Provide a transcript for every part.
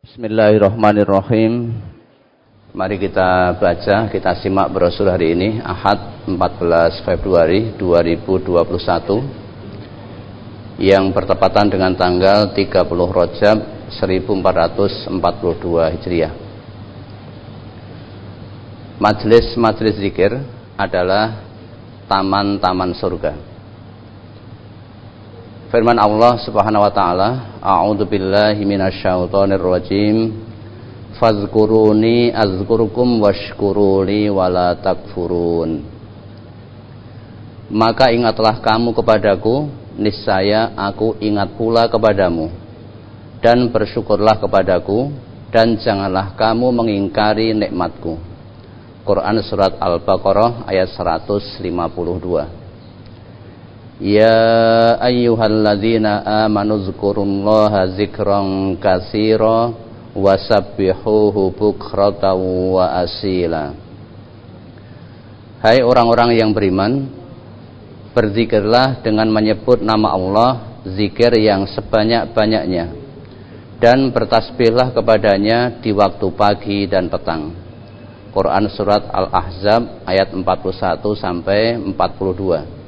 Bismillahirrahmanirrahim. Mari kita baca, kita simak brosur hari ini, Ahad 14 Februari 2021 yang bertepatan dengan tanggal 30 Rajab 1442 Hijriah. Majelis zikir adalah taman-taman surga. Firman Allah Subhanahu wa taala, A'udzu billahi minasyaitonir rajim. Fazkuruni azkurkum washkuruli wala takfurun. Maka ingatlah kamu kepadaku, niscaya aku ingat pula kepadamu. Dan bersyukurlah kepadaku, dan janganlah kamu mengingkari nikmatku. Quran surat Al-Baqarah ayat 152. Ya ayyuhalladzina amanu zkurullaha zikran katsira wasabbihuhu bukratan wa asila. Hai orang-orang yang beriman, berzikirlah dengan menyebut nama Allah, zikir yang sebanyak-banyaknya, dan bertasbihlah kepadanya di waktu pagi dan petang. Quran surat Al-Ahzab ayat 41 sampai 42.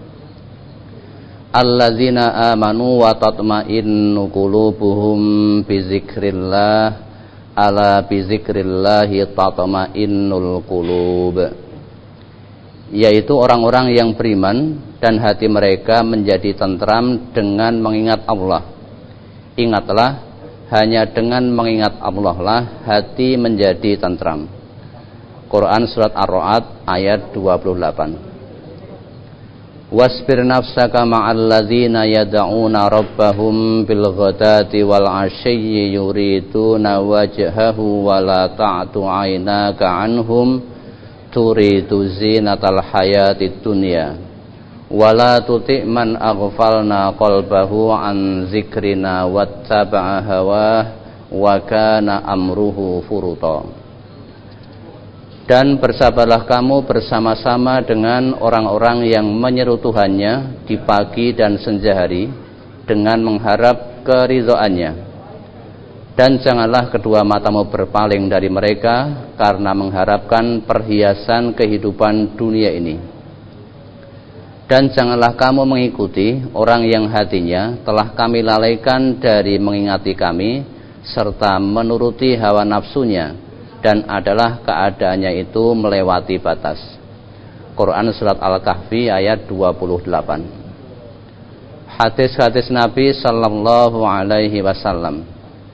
Alladzina amanu wa tatma'innu qulubuhum bizikrillah, ala bizikrillahi tatma'innul qulub. Yaitu orang-orang yang beriman dan hati mereka menjadi tentram dengan mengingat Allah. Ingatlah, hanya dengan mengingat Allah lah hati menjadi tentram. Quran surat Ar-Ra'd ayat 28. Wasbir nafsaka ma'al ladzina yad'una rabbahum bil ghadati wal 'ashyi yuriduna wajhahu wa la ta'tu 'ainaka 'anhum turidu zinatal hayatid dunya wa la tuti' man aghfalna qalbahu 'an dzikrina wattaba'a hawah wa kana amruhu furuta. Dan bersabarlah kamu bersama-sama dengan orang-orang yang menyeru Tuhannya di pagi dan senja hari dengan mengharap keridhaannya. Dan janganlah kedua matamu berpaling dari mereka karena mengharapkan perhiasan kehidupan dunia ini. Dan janganlah kamu mengikuti orang yang hatinya telah kami lalaikan dari mengingati kami serta menuruti hawa nafsunya, dan adalah keadaannya itu melewati batas. Quran surat Al-Kahfi ayat 28. Hadis-hadis Nabi sallallahu alaihi wasallam.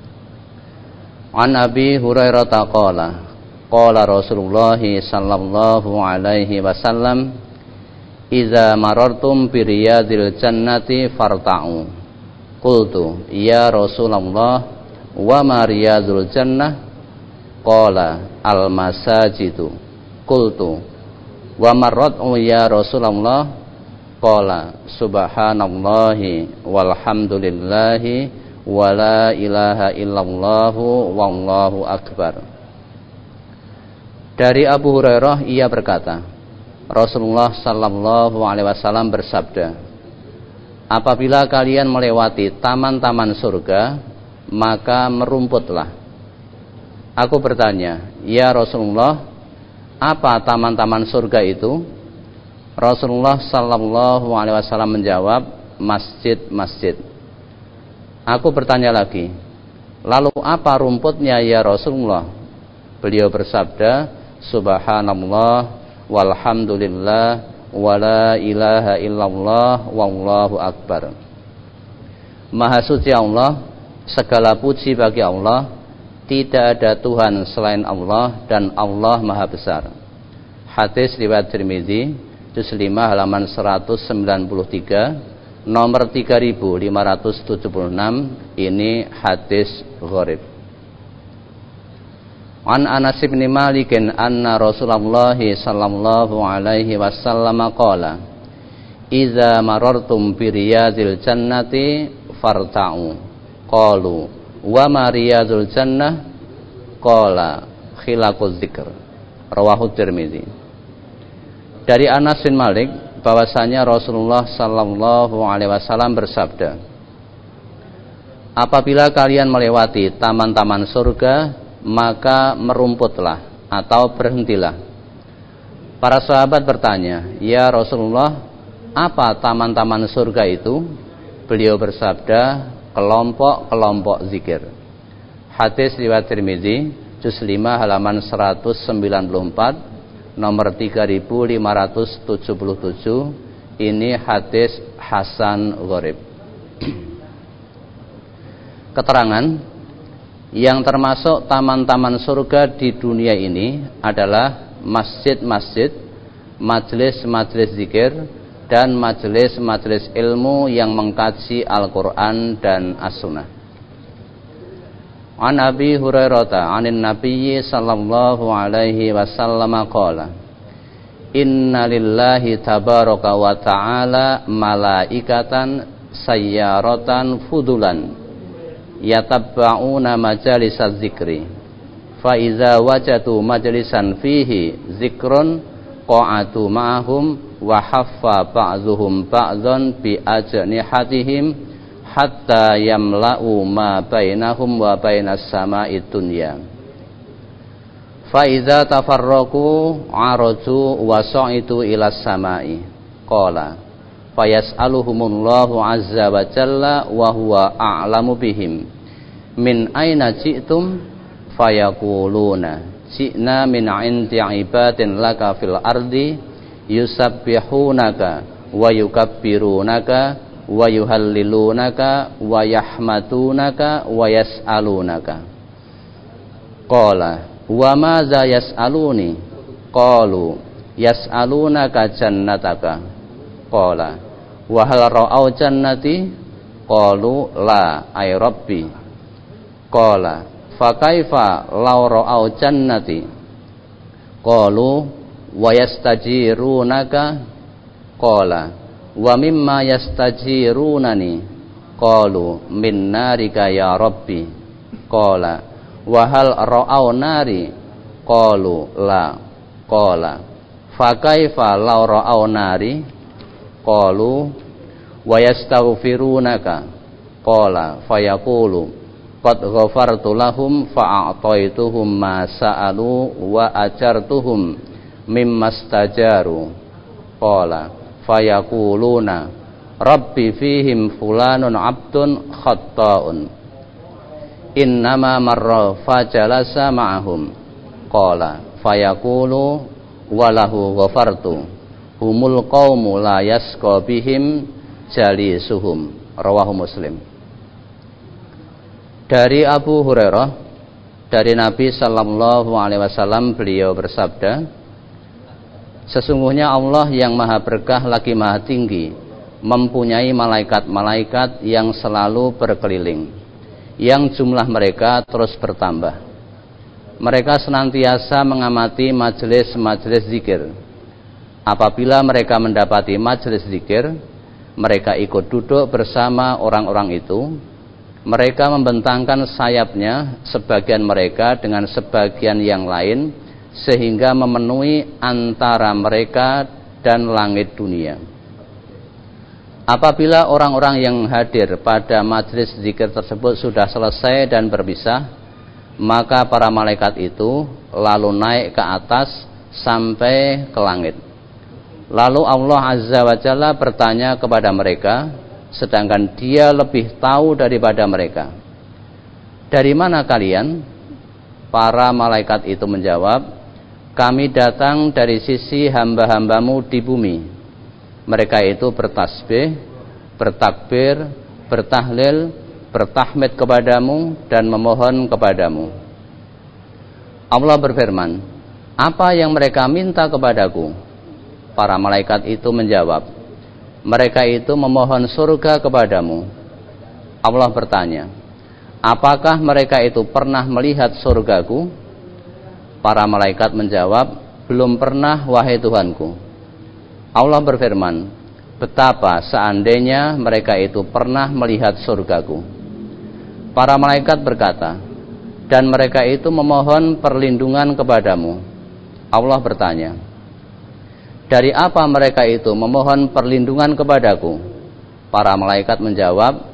An Abi Hurairah qala Rasulullah sallallahu alaihi wasallam, "Idza marartum bi riyadil jannati farta'u." Qultu, "Ya Rasulullah, wa ma riyadul jannah?" Qala al-masajidu. Qultu wa marratu ya Rasulullah? Qala subhanallahi walhamdulillahi wa la ilaha illallahu wallahu akbar. Dari Abu Hurairah ia berkata, Rasulullah sallallahu alaihi wasallam bersabda, apabila kalian melewati taman-taman surga, maka merumputlah. Aku bertanya, ya Rasulullah, apa taman-taman surga itu? Rasulullah sallallahu alaihi wasallam menjawab, masjid-masjid. Aku bertanya lagi, lalu apa rumputnya ya Rasulullah? Beliau bersabda, subhanallah walhamdulillah wa la ilaha illallah wallahu akbar. Maha suci Allah, segala puji bagi Allah, tidak ada Tuhan selain Allah, dan Allah Maha Besar. Hadis riwayat Tirmizi, juz 5 halaman 193, nomor 3576. Ini hadis gharib. An Anas bin Malik anna Rasulullah sallallahu alaihi wasallam qala, "Idza marartum bi riyadil jannati farta'u." Qalu wa ma riyadul jannah? Qala khilaquz dzikr. Rawahu Tirmizi. Dari Anas bin Malik bahwasanya Rasulullah sallallahu alaihi wasallam bersabda, apabila kalian melewati taman-taman surga, maka merumputlah atau berhentilah. Para sahabat bertanya, "Ya Rasulullah, apa taman-taman surga itu?" Beliau bersabda, kelompok-kelompok zikir. Hadis riwayat Tirmizi, juz 5 halaman 194, nomor 3577. Ini hadis hasan gharib. Keterangan yang termasuk taman-taman surga di dunia ini adalah masjid-masjid, majelis-majelis zikir, dan majelis-majelis ilmu yang mengkaji Al-Quran dan As-Sunnah. An Abi Hurairah anin Nabiyyi sallallahu alaihi wasallam qala, Inna lillahi tabaraka wa ta'ala malaikatan sayyaratan fudulan yatabba'una majalisaz zikri. Fa iza wajadu majlisan fihi zikrun qa'atu ma'ahum wa haffa ba'dhuhum ba'dhan bi ajnihatihim hatta yamla'u ma bainahum wa bainas sama'i dunya. Fa iza tafarraqu araju wa sa'idu ila sama'i qala fayas'aluhumullahu azza wa jalla wa huwa a'lamu bihim min aina ji'tum fayaquluna ji'na min 'indi 'ibadin laka fil ardi yusabbihunaka wa yukabbirunaka wa yuhallilunaka wa yahmadunaka wa yas'alunaka. Qala wa ma za yas'aluni? Qalu yas'alunaka jannataka. Qala wa hal ra'au jannati? Qalu la ay rabbi. Qala fa kaifa law ra'au jannati? Qalu wa yastajirunaka. Qala wa mimma yastajirunani? Qalu min narika ya rabbi. Qala wa hal ra'au nari? Qalu la. Qala fa kaifa law ra'au nari? Qalu wa yastaghfirunaka. Qala fayaqulu qad ghafartu lahum fa'ataituhum ma sa'alu wa ajartuhum mimmastajaru. Qala fayaquluna rabbi fihim fulanun abdun khatta'un innama marra fajalasa ma'ahum. Qala fayaqulu walahu ghafartu humul qaumu la yasqa bihim jalisuhum. Rawahu Muslim. Dari Abu Hurairah, dari Nabi sallallahu alaihi wasallam, beliau bersabda, sesungguhnya Allah yang maha berkah lagi maha tinggi mempunyai malaikat-malaikat yang selalu berkeliling, yang jumlah mereka terus bertambah. Mereka senantiasa mengamati majelis-majelis zikir. Apabila mereka mendapati majelis zikir, mereka ikut duduk bersama orang-orang itu. Mereka membentangkan sayapnya sebagian mereka dengan sebagian yang lain, sehingga memenuhi antara mereka dan langit dunia. Apabila orang-orang yang hadir pada majelis zikir tersebut sudah selesai dan berpisah, maka para malaikat itu lalu naik ke atas sampai ke langit. Lalu Allah Azza wa Jalla bertanya kepada mereka, sedangkan Dia lebih tahu daripada mereka, dari mana kalian? Para malaikat itu menjawab, kami datang dari sisi hamba-hambamu di bumi. Mereka itu bertasbih, bertakbir, bertahlil, bertahmid kepadamu dan memohon kepadamu. Allah berfirman, apa yang mereka minta kepadaku? Para malaikat itu menjawab, mereka itu memohon surga kepadamu. Allah bertanya, apakah mereka itu pernah melihat surgaku? Para malaikat menjawab, belum pernah wahai Tuhanku. Allah berfirman, betapa seandainya mereka itu pernah melihat surgaku. Para malaikat berkata, dan mereka itu memohon perlindungan kepadamu. Allah bertanya, dari apa mereka itu memohon perlindungan kepadaku? Para malaikat menjawab,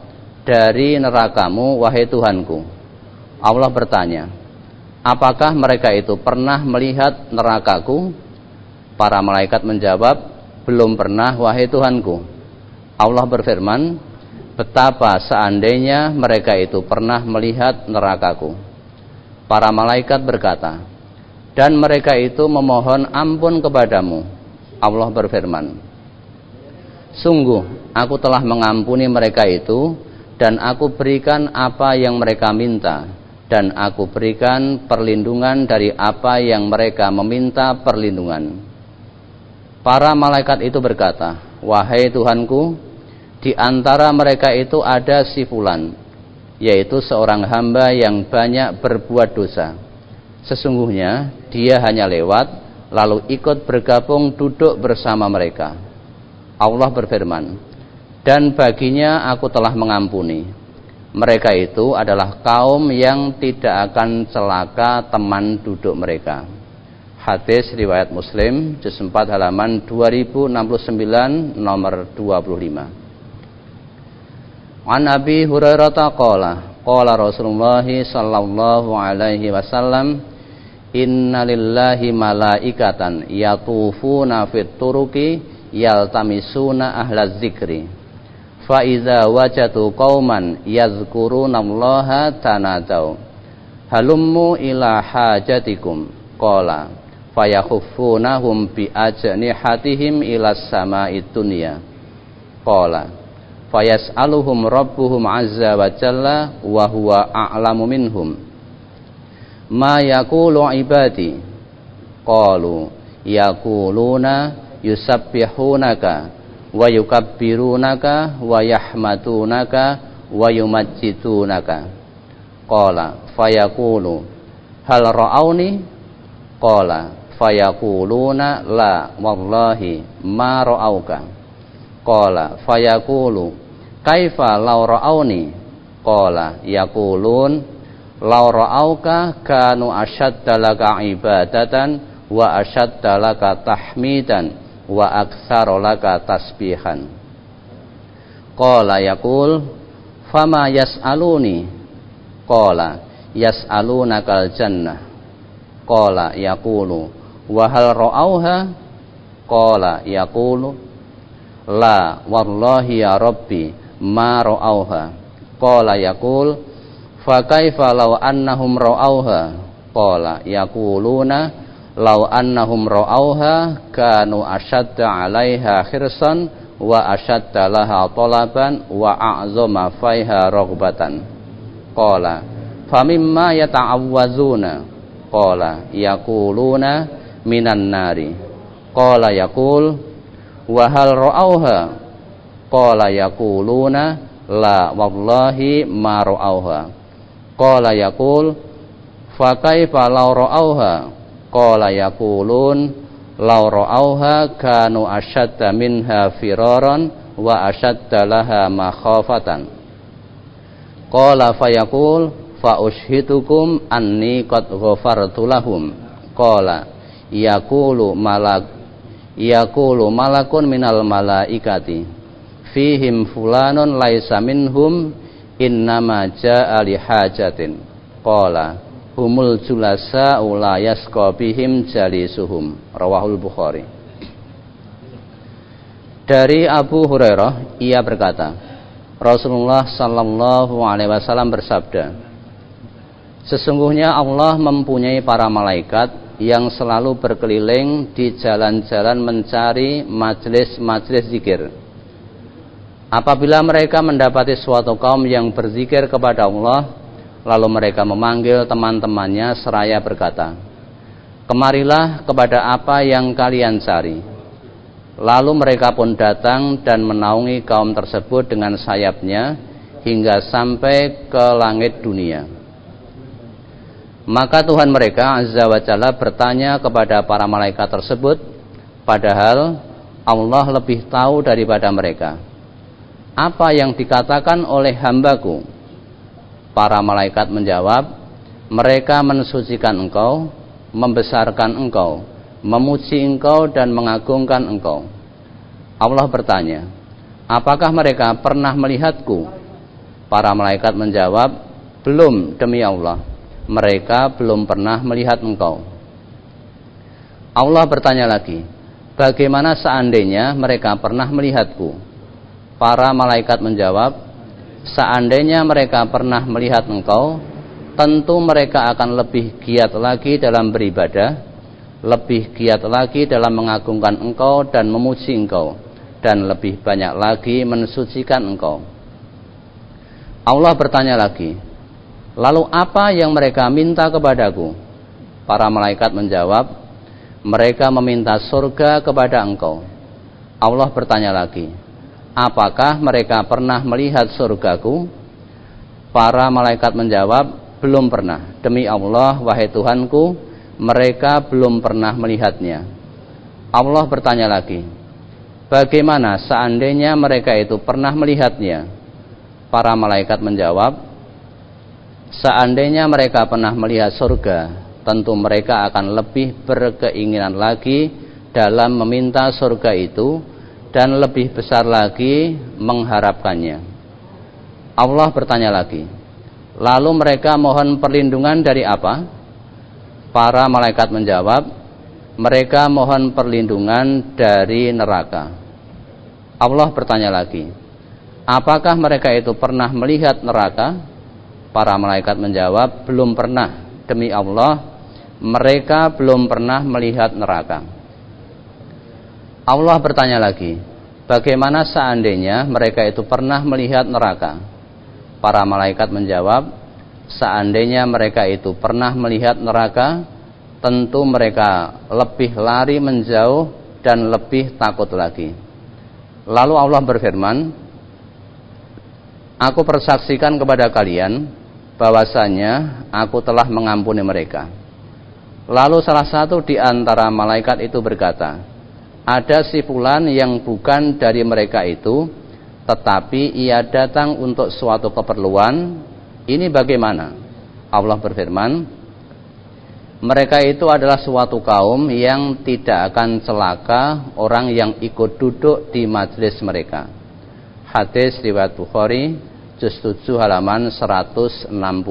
dari nerakamu, wahai Tuhanku. Allah bertanya, apakah mereka itu pernah melihat nerakaku? Para malaikat menjawab, belum pernah, wahai Tuhanku. Allah berfirman, betapa seandainya mereka itu pernah melihat nerakaku. Para malaikat berkata, dan mereka itu memohon ampun kepadamu. Allah berfirman, sungguh aku telah mengampuni mereka itu, dan aku berikan apa yang mereka minta, dan aku berikan perlindungan dari apa yang mereka meminta perlindungan. Para malaikat itu berkata, wahai Tuhanku, di antara mereka itu ada si fulan, yaitu seorang hamba yang banyak berbuat dosa. Sesungguhnya dia hanya lewat, lalu ikut bergabung duduk bersama mereka. Allah berfirman, dan baginya aku telah mengampuni. Mereka itu adalah kaum yang tidak akan celaka teman duduk mereka. Hadis riwayat Muslim, juz 4 halaman 2069 nomor 25. An Abi Hurairah qala Rasulullah sallallahu alaihi wasallam, inna lillahi malaikatan yatufuna fit turuqi yaltamisuna ahlaz zikri. Fa iza wajatu qauman yazkurunallaha tanadau halummu ila hajatikum qala fayakhuffunahum bi ajnihatihim ila sama'id dunya qala fayas'aluhum rabbuhum azza wa jalla wa huwa a'lamu minhum ma yaqulu ibadi qalu yaquluna yusabbihunaka wa yukabbirunaka wa yahmadunaka wa yumajjidunaka qala fayaqulu hal ra'auni qala fayaquluna la wallahi ma ra'auka qala fayaqulu kaifa law ra'auni qala yaqulun law ra'auka kanu ashadda laka ibadatan wa ashadda laka tahmidan wa aktsara laka tasbihan. Qala yaqul fama yas'aluni qala yas'alunakal jannah qala yaqulu wa hal ra'auha qala yaqulu la wallahi ya rabbi ma ra'auha qala yaqul fa kaifa law annahum ra'auha qala yaquluna law annahum ra'auha kanu ashadda 'alaiha khirsan wa ashadda laha talaban wa a'zama faiha raghbatan qala famimma yata'awwazuna qala yaquluna minan nari qala yaqul wa hal ra'auha qala yaquluna la wallahi ma ra'auha qala yaqul fa kaifa law ra'auha qala yaqulun law ra'auha kanu ashadda minha firaran wa ashadda laha makhafatan qala fayaqul fa ushhitukum anni qad ghafartu lahum qala yaqulu malakun minal malaikati fihim fulanun laisa minhum innama jaa li hajatin qala humul julasa la yasqa bihim jalisuhum rawahul Bukhari. Dari Abu Hurairah ia berkata, Rasulullah sallallahu alaihi wasallam bersabda, sesungguhnya Allah mempunyai para malaikat yang selalu berkeliling di jalan-jalan mencari majelis-majelis zikir. Apabila mereka mendapati suatu kaum yang berzikir kepada Allah, lalu mereka memanggil teman-temannya seraya berkata, kemarilah kepada apa yang kalian cari. Lalu mereka pun datang dan menaungi kaum tersebut dengan sayapnya hingga sampai ke langit dunia. Maka Tuhan mereka azza wa jalla bertanya kepada para malaikat tersebut, padahal Allah lebih tahu daripada mereka, apa yang dikatakan oleh hambaku? Para malaikat menjawab, mereka mensucikan engkau, membesarkan engkau, memuji engkau dan mengagungkan engkau. Allah bertanya, apakah mereka pernah melihatku? Para malaikat menjawab, belum demi Allah, mereka belum pernah melihat engkau. Allah bertanya lagi, bagaimana seandainya mereka pernah melihatku? Para malaikat menjawab, seandainya mereka pernah melihat engkau, tentu mereka akan lebih giat lagi dalam beribadah, lebih giat lagi dalam mengagungkan engkau dan memuji engkau, dan lebih banyak lagi mensucikan engkau. Allah bertanya lagi, lalu apa yang mereka minta kepadaku? Para malaikat menjawab, mereka meminta surga kepada engkau. Allah bertanya lagi, apakah mereka pernah melihat surgaku? Para malaikat menjawab, belum pernah. Demi Allah, wahai Tuhanku, mereka belum pernah melihatnya. Allah bertanya lagi, bagaimana seandainya mereka itu pernah melihatnya? Para malaikat menjawab, seandainya mereka pernah melihat surga, tentu mereka akan lebih berkeinginan lagi dalam meminta surga itu dan lebih besar lagi mengharapkannya. Allah bertanya lagi, lalu mereka mohon perlindungan dari apa? Para malaikat menjawab, mereka mohon perlindungan dari neraka. Allah bertanya lagi, apakah mereka itu pernah melihat neraka? Para malaikat menjawab, belum pernah. Demi Allah, mereka belum pernah melihat neraka. Allah bertanya lagi, bagaimana seandainya mereka itu pernah melihat neraka? Para malaikat menjawab, seandainya mereka itu pernah melihat neraka, tentu mereka lebih lari menjauh dan lebih takut lagi. Lalu Allah berfirman, aku persaksikan kepada kalian bahwasanya aku telah mengampuni mereka. Lalu salah satu di antara malaikat itu berkata, ada si fulan yang bukan dari mereka itu, tetapi ia datang untuk suatu keperluan, ini bagaimana? Allah berfirman, mereka itu adalah suatu kaum yang tidak akan celaka orang yang ikut duduk di majelis mereka. Hadis riwayat Bukhari, juz 7 halaman 168.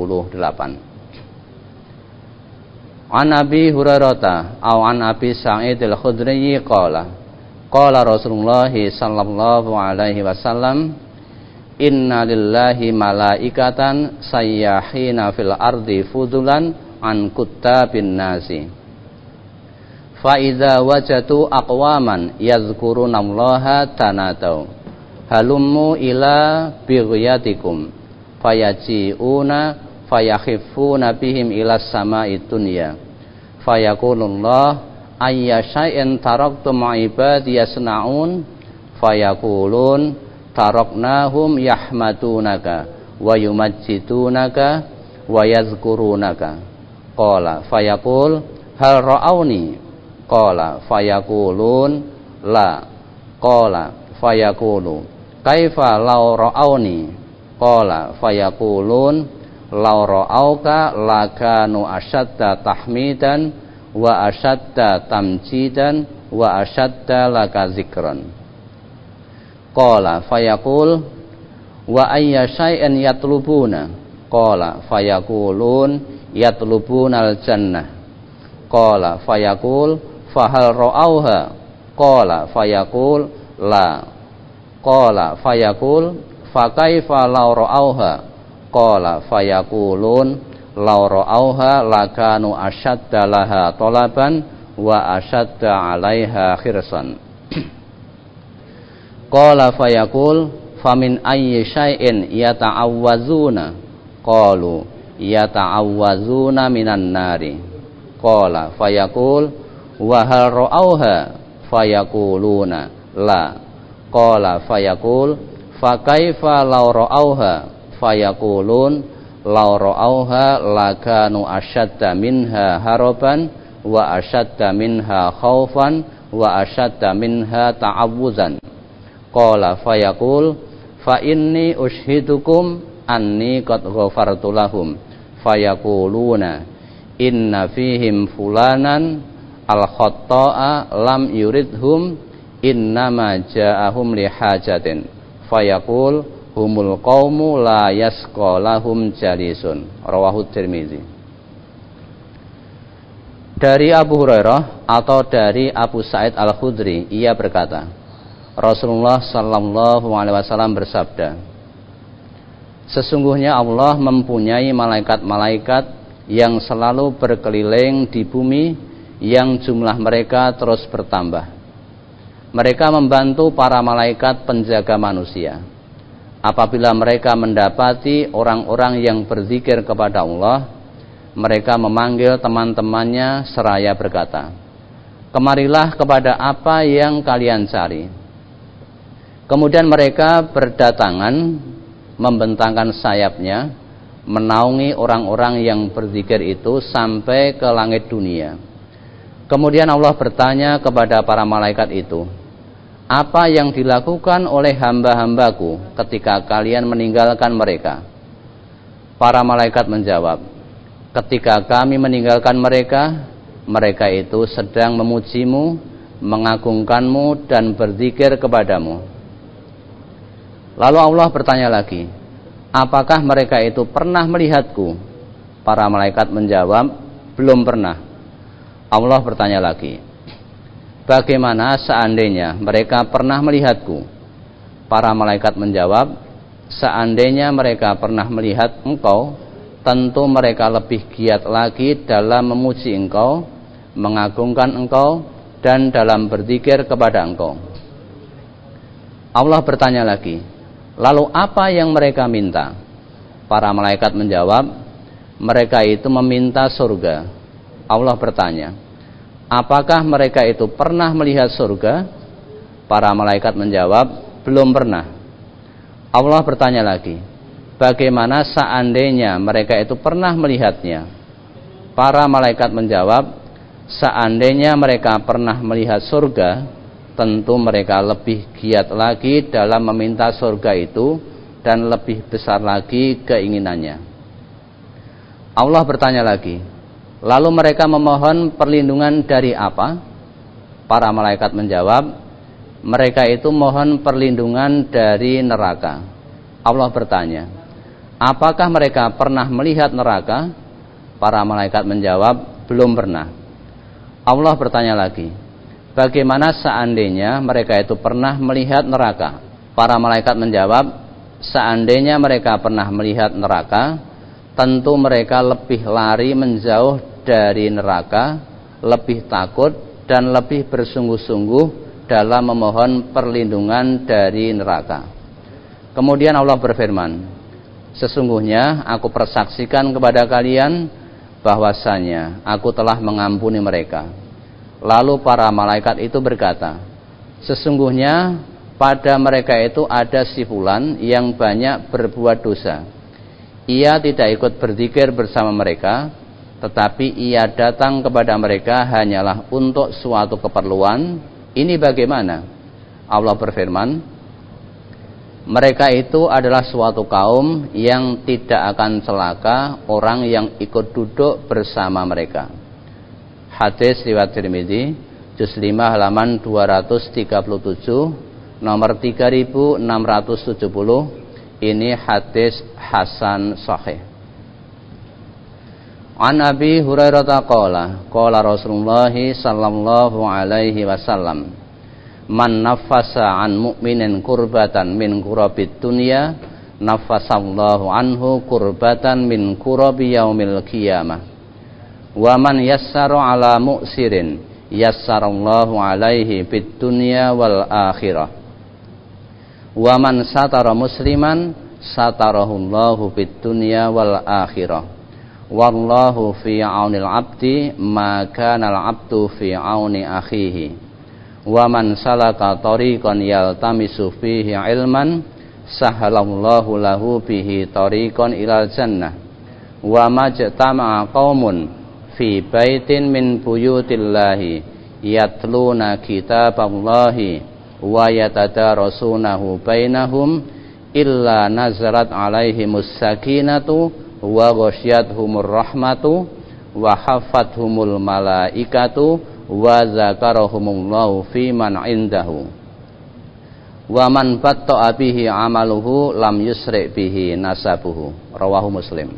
An Abi Hurairah atau an Abi Sa'id al-Khudri qala qala Rasulullah sallallahu alaihi wasallam, inna lillahi malaikatan sayyahina fil ardi fudulan an kuttabin nasi, fa idza wajadu aqwaman yadhkurunallaha tanatau halummu ila bighyatikum fayaji'una fayakhifuna bihim ila samai dunya fayaqulullah ayya syai'in taraktum ibadi yasna'un fayaqulun taraknahum yahmadunaka wa yumajjidunaka wa yazkurunaka. Qala fayaqul hal ra'auni? Qala fayaqulun la. Qala fayaqulu kaifa law ra'auni? Qala fayaqulun law ra'auka lakanu ashadda tahmidan wa ashadda tamjidan wa ashadda laka zikran. Qala fayaqul wa ayya syai'in yatlubuna? Qala fayaqulun yatlubuna al-jannah. Qala fayaqul fahal ra'auha? Qala fayaqul la. Qala fayaqul fakaifa law ra'auha? Qala fayaqulun law ra'auha lakanu ashadda laha talaban wa ashadda 'alaiha khirsan. Qala fayaqul famin ayyi syai'in yata'awwazuna? Qalu yata'awwazuna minan nari. Qala fayaqul wa hal ra'auha? Fayaquluna la. Qala fayaqul fakaifa law ra'auha? Fayaqulun law ra'auha lakanu ashadda minha haraban wa ashadda minha khaufan wa ashadda minha ta'awuzan. Qala fayaqul fa inni ushidukum anni qad ghafartu lahum fayaquluna inna fihim fulanan al-khatta'a lam yuridhum innama ja'ahum lihajatin fayaqul humul qaumu la yasqa lahum jalisun. Rawahu Tirmizi. Dari Abu Hurairah atau dari Abu Sa'id Al-Khudri, ia berkata, Rasulullah sallallahu alaihi wasallam bersabda, sesungguhnya Allah mempunyai malaikat-malaikat yang selalu berkeliling di bumi, yang jumlah mereka terus bertambah. Mereka membantu para malaikat penjaga manusia. Apabila mereka mendapati orang-orang yang berzikir kepada Allah, mereka memanggil teman-temannya seraya berkata, kemarilah kepada apa yang kalian cari. Kemudian mereka berdatangan, membentangkan sayapnya, menaungi orang-orang yang berzikir itu sampai ke langit dunia. Kemudian Allah bertanya kepada para malaikat itu, apa yang dilakukan oleh hamba-hambaku ketika kalian meninggalkan mereka? Para malaikat menjawab, ketika kami meninggalkan mereka, mereka itu sedang memujimu, mengagungkanmu dan berzikir kepadamu. Lalu Allah bertanya lagi, apakah mereka itu pernah melihatku? Para malaikat menjawab, belum pernah. Allah bertanya lagi, bagaimana seandainya mereka pernah melihatku? Para malaikat menjawab, seandainya mereka pernah melihat engkau, tentu mereka lebih giat lagi dalam memuji engkau, mengagungkan engkau, dan dalam berzikir kepada engkau. Allah bertanya lagi, lalu apa yang mereka minta? Para malaikat menjawab, mereka itu meminta surga. Allah bertanya, apakah mereka itu pernah melihat surga? Para malaikat menjawab, belum pernah. Allah bertanya lagi, bagaimana seandainya mereka itu pernah melihatnya? Para malaikat menjawab, seandainya mereka pernah melihat surga, tentu mereka lebih giat lagi dalam meminta surga itu dan lebih besar lagi keinginannya. Allah bertanya lagi, lalu mereka memohon perlindungan dari apa? Para malaikat menjawab, mereka itu mohon perlindungan dari neraka. Allah bertanya, apakah mereka pernah melihat neraka? Para malaikat menjawab, belum pernah. Allah bertanya lagi, bagaimana seandainya mereka itu pernah melihat neraka? Para malaikat menjawab, seandainya mereka pernah melihat neraka, tentu mereka lebih lari menjauh dari neraka, lebih takut dan lebih bersungguh-sungguh dalam memohon perlindungan dari neraka. Kemudian Allah berfirman, sesungguhnya aku persaksikan kepada kalian bahwasanya aku telah mengampuni mereka. Lalu para malaikat itu berkata, sesungguhnya pada mereka itu ada si fulan yang banyak berbuat dosa. Ia tidak ikut berzikir bersama mereka, tetapi ia datang kepada mereka hanyalah untuk suatu keperluan. Ini bagaimana? Allah berfirman, mereka itu adalah suatu kaum yang tidak akan celaka orang yang ikut duduk bersama mereka. Hadis riwayat Tirmizi, juz 5 halaman 237, nomor 3670. Ini hadis hasan sahih. An Abi Hurairah qala, qala Rasulullah sallallahu alaihi wasallam, man nafasa an mu'minin kurbatan min kurabid dunya, nafasallahu anhu kurbatan min kurabi yaumil qiyamah. Wa man yassara ala mu'sirin, yassarallahu alaihi fid dunya wal akhirah. Wa man satara musliman, satarahullahu fid dunya wal akhirah. Wallahu fi aunil abdi ma kana al abdu fi auni akhihi. Wa man salaka tariqan yaltamisu fihi ilman, sahalallahu lahu bihi tariqan ilal jannah. Wa majtama'a qaumun fi baitin min buyutillahi yatluna kitaballahi wa yatadarasunahu bainahum illa nazarat alaihimus sakinatu wa ghasyiyatuhumur rahmatu wa haffathumul malaikatu wa zakarahumullahu fi man indahu. wa man batta'a bihi amaluhu lam yusri' bihi nasabuhu. Rawahu Muslim.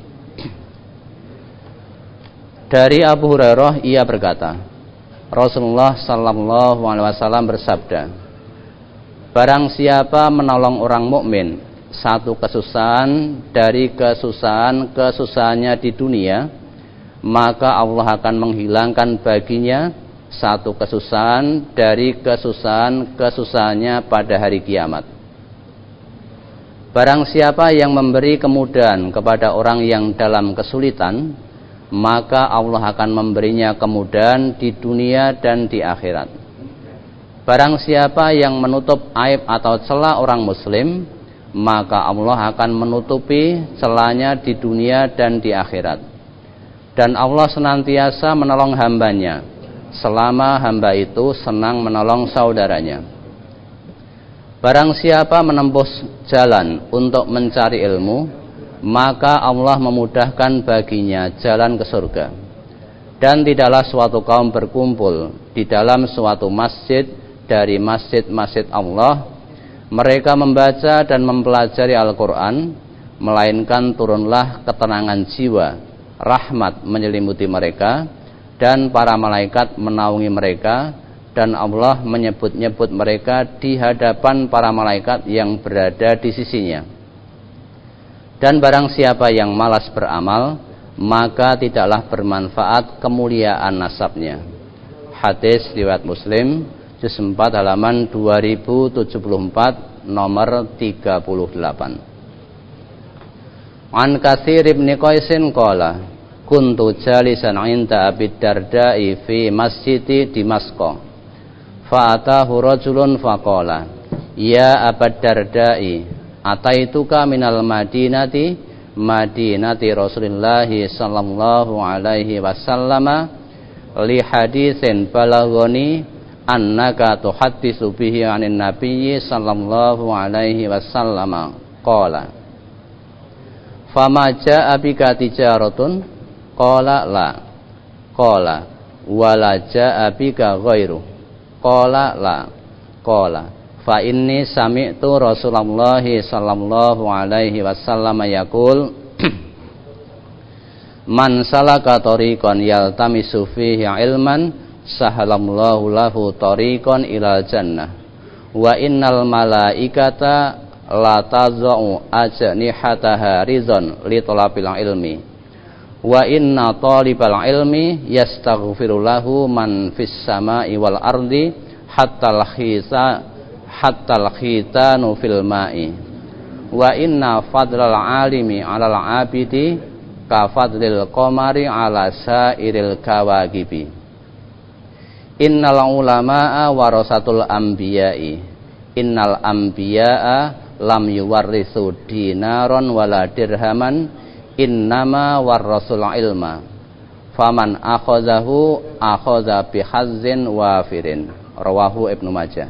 Dari Abu Hurairah ia berkata, Rasulullah sallallahu alaihi wasallam bersabda, barang siapa menolong orang mukmin satu kesusahan dari kesusahannya di dunia, maka Allah akan menghilangkan baginya satu kesusahan dari kesusahannya pada hari kiamat. Barang siapa yang memberi kemudahan kepada orang yang dalam kesulitan, maka Allah akan memberinya kemudahan di dunia dan di akhirat. Barang siapa yang menutup aib atau celah orang muslim, maka Allah akan menutupi celahnya di dunia dan di akhirat. Dan Allah senantiasa menolong hambanya selama hamba itu senang menolong saudaranya. Barang siapa menempuh jalan untuk mencari ilmu, maka Allah memudahkan baginya jalan ke surga. Dan tidaklah suatu kaum berkumpul di dalam suatu masjid dari masjid-masjid Allah, mereka membaca dan mempelajari Al-Quran, melainkan turunlah ketenangan jiwa, rahmat menyelimuti mereka, dan para malaikat menaungi mereka, dan Allah menyebut-nyebut mereka di hadapan para malaikat yang berada di sisinya. Dan barang siapa yang malas beramal, maka tidaklah bermanfaat kemuliaan nasabnya. Hadis riwayat Muslim, juz 4 halaman 2074 nomor 38. An Katsir bin Qaisin qala kuntu jalisan 'inda Abi Darda'i fi masjidi Dimasqa fa atahu rajulun faqala ya Abu Darda'i ataituka minal madinati Rasulillah sallallahu alaihi wasallam li haditsin balaghani annaka tuhaddisu bihi 'anin nabiyyi sallallahu alaihi wasallam qala fama jaa'a bika tijaratun qala la qala wala jaa'a bika ghairu qala la qala fa inni sami'tu Rasulullah sallallahu alaihi wasallam yaqul man salaka tariqan yaltamisu fihi ilman sahalallahu lahu tariqan ilal jannah wa innal malaikata la tazau ajnihataha rizan li talabil ilmi wa inna talibal ilmi yastaghfiru lahu man fis samai wal ardi hatta al khitanu fil ma'i wa inna fadlal alimi 'alal 'abidi ka fadlil qamari 'ala sairil kawakibi. Innal ulama'a warasatul anbiya'i. Innal anbiya'a lam yuwarrisu dinaron wala dirhaman, innama warasul ilma. Faman akhazahu akhaza bihazzin wafirin. Rawahu Ibnu Majah.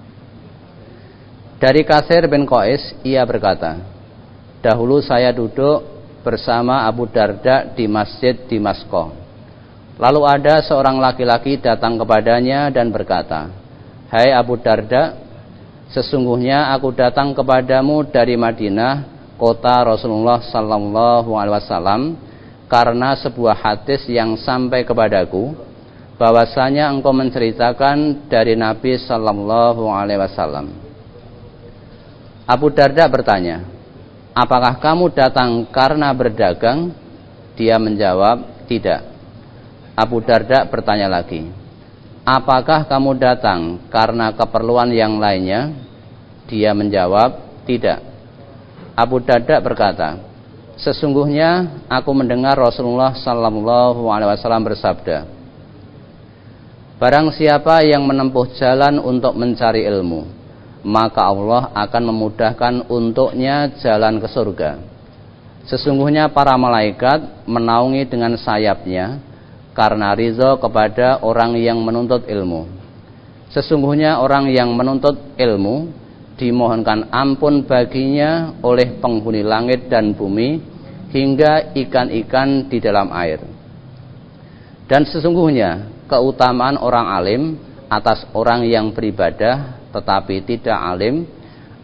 Dari Katsir bin Qais ia berkata, dahulu saya duduk bersama Abu Darda di masjid Dimasqa. Lalu ada seorang laki-laki datang kepadanya dan berkata, hai Abu Darda, sesungguhnya aku datang kepadamu dari Madinah, kota Rasulullah sallallahu alaihi wasallam, karena sebuah hadis yang sampai kepadaku bahwasanya engkau menceritakan dari Nabi sallallahu alaihi wasallam. Abu Darda bertanya, apakah kamu datang karena berdagang? Dia menjawab, tidak. Abu Darda bertanya lagi, apakah kamu datang karena keperluan yang lainnya? Dia menjawab, tidak. Abu Darda berkata, sesungguhnya aku mendengar Rasulullah sallallahu alaihi wasallam bersabda, barang siapa yang menempuh jalan untuk mencari ilmu, maka Allah akan memudahkan untuknya jalan ke surga. Sesungguhnya para malaikat menaungi dengan sayapnya karena ridha kepada orang yang menuntut ilmu. Sesungguhnya orang yang menuntut ilmu dimohonkan ampun baginya oleh penghuni langit dan bumi hingga ikan-ikan di dalam air. Dan sesungguhnya keutamaan orang alim atas orang yang beribadah tetapi tidak alim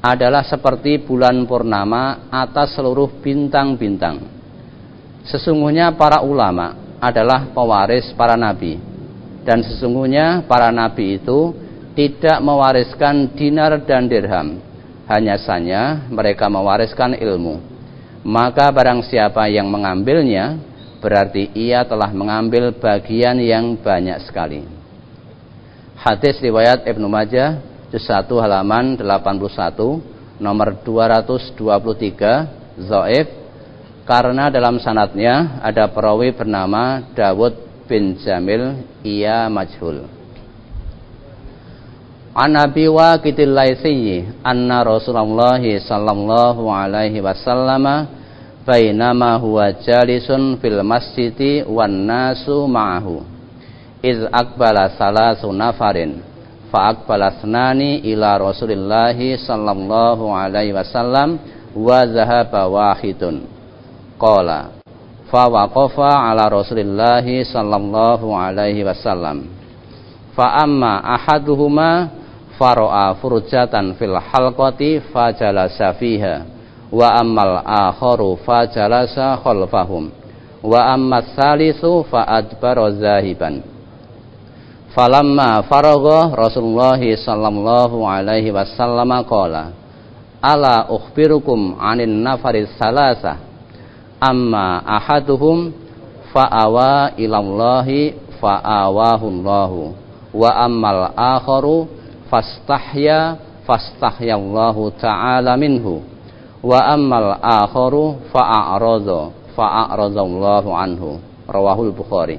adalah seperti bulan purnama atas seluruh bintang-bintang. Sesungguhnya para ulama adalah pewaris para nabi, dan sesungguhnya para nabi itu tidak mewariskan dinar dan dirham, hanya saja mereka mewariskan ilmu. Maka barang siapa yang mengambilnya, berarti ia telah mengambil bagian yang banyak sekali. Hadis riwayat Ibnu Majah, juz 1 halaman 81, nomor 223, dhaif, karena dalam sanadnya ada perawi bernama Dawud bin Jamil, ia majhul. An Abi Waqidil Laitsi anna Rasulullah sallallahu alaihi wasallam bainama huwa jalisun fil masjidi wan nasu ma'ahu iz aqbala salasu nafarin fa aqbala thnani ila Rasulillah sallallahu alaihi wasallam wa zahaba wahidun qala fa waqafa ala Rasulillah sallallahu alaihi wasallam fa amma ahaduhuma fara'a furjatan fil halqati fajalasa fiha wa ammal akharu fajalasa khalfahum wa ammas salisu fa adbara zahiban. Falamma faragha Rasulullah sallallahu alaihi wasallam qala ala ukhbirukum anin nafaris salasa amma ahaduhum fa'awa ilallahi fa'awahu Allahu wa ammal akharu fastahyallahu ta'ala minhu wa ammal akharu fa'a'radallahu anhu. Rawahul Bukhari.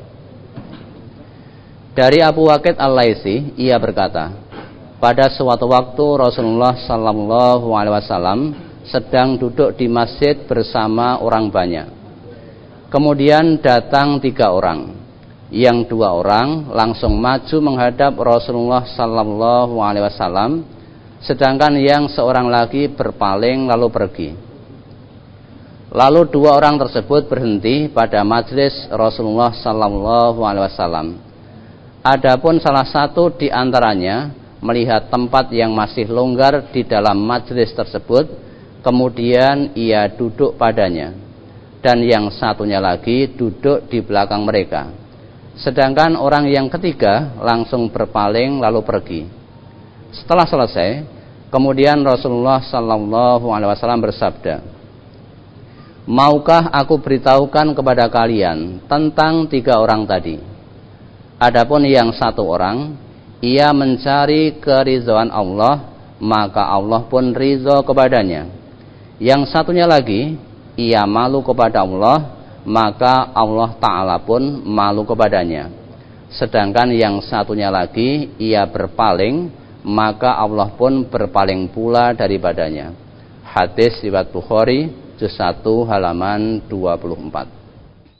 Dari Abu Waqid Al-Laitsi, ia berkata, pada suatu waktu Rasulullah sallallahu alaihi wasallam sedang duduk di masjid bersama orang banyak. Kemudian datang 3 orang. Yang 2 orang langsung maju menghadap Rasulullah sallallahu alaihi wasallam, sedangkan yang seorang lagi berpaling lalu pergi. Lalu 2 orang tersebut berhenti pada majelis Rasulullah sallallahu alaihi wasallam. Adapun salah satu di antaranya melihat tempat yang masih longgar di dalam majelis tersebut, kemudian ia duduk padanya, dan yang satunya lagi duduk di belakang mereka. Sedangkan orang yang ketiga langsung berpaling lalu pergi. Setelah selesai, kemudian Rasulullah sallallahu alaihi wasallam bersabda, maukah aku beritahukan kepada kalian tentang 3 orang tadi? Adapun yang 1 orang, ia mencari keridhaan Allah, maka Allah pun ridho kepadanya. Yang satunya lagi, ia malu kepada Allah, maka Allah Ta'ala pun malu kepadanya. Sedangkan yang satunya lagi, ia berpaling, maka Allah pun berpaling pula daripadanya. Hadis riwayat Bukhari, juz 1 halaman 24.